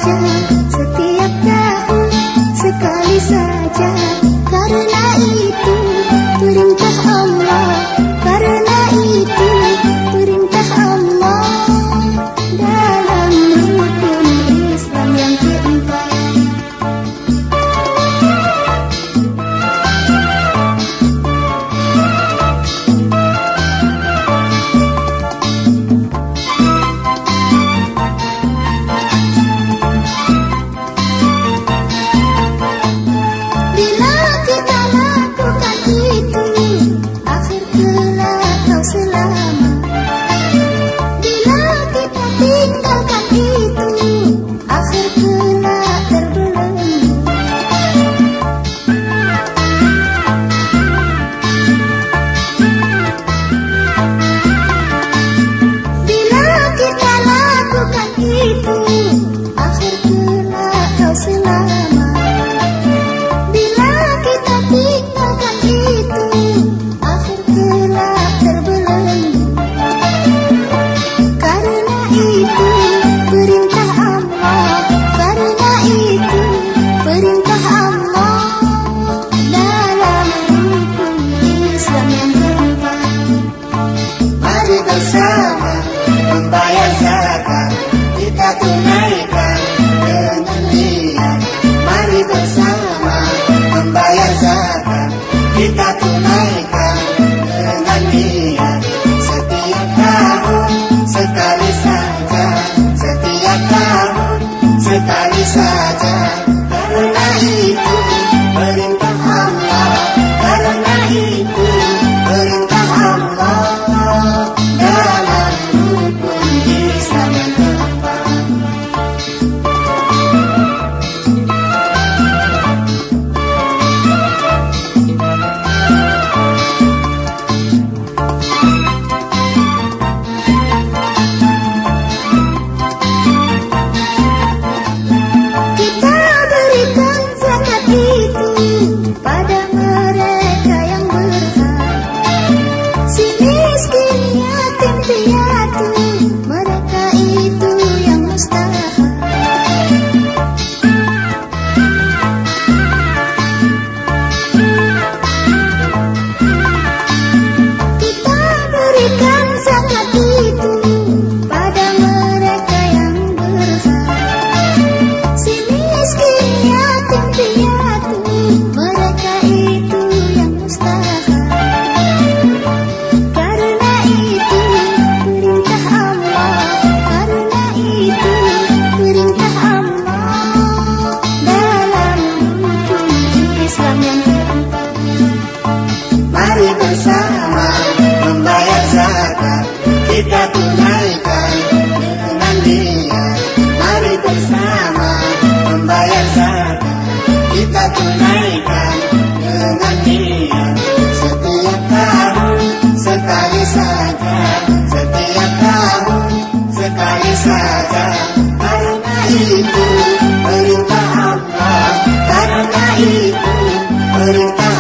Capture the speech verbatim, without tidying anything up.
saja, setiap tahun sekali saja. Karena itu perintah Allah, karena itu perintah Allah. Dalam rukun Islam yang keempat, bila kita lakukan itu, akhir kelak kau selamat. Bila kita tinggalkan itu, akhir kelak terbelenggu. Bila kita lakukan itu, akhir kelak kau selamat. Bila kita tinggalkan itu, akhir kelak terbelenggu. Karena itu perintah Allah, karena itu perintah Allah. Dalam rukun Islam yang keempat, Mari bersama membayar zakat, kita tunaikan dengan niat. Mari bersama membayar zakat, kita tunaikan dengan niat. Setiap tahun sekali saja, setiap tahun sekali saja. Karena itu perintah Allah, karena itu perintah Allah. Dalam rukun Islam yang keempat, kita berikan zakat itu pada mereka yang berhak. Si miskin, yatim, piatu, mereka itu yang mustahak. Kita berikan zakat itu pada mereka yang berhak. Si miskin, yatim, piatu, mereka itu yang mustahak. Karena itu perintah Allah, karena itu perintah Allah. Dalam rukun Islam yang keempat, mari bersama membayar zakat, kita tunaikan dengan niat. Mari bersama membayar zakat, kita tunaikan dengan niat. Setiap tahun sekali saja, setiap tahun sekali saja. Karena itu perintah Allah, karena itu perintah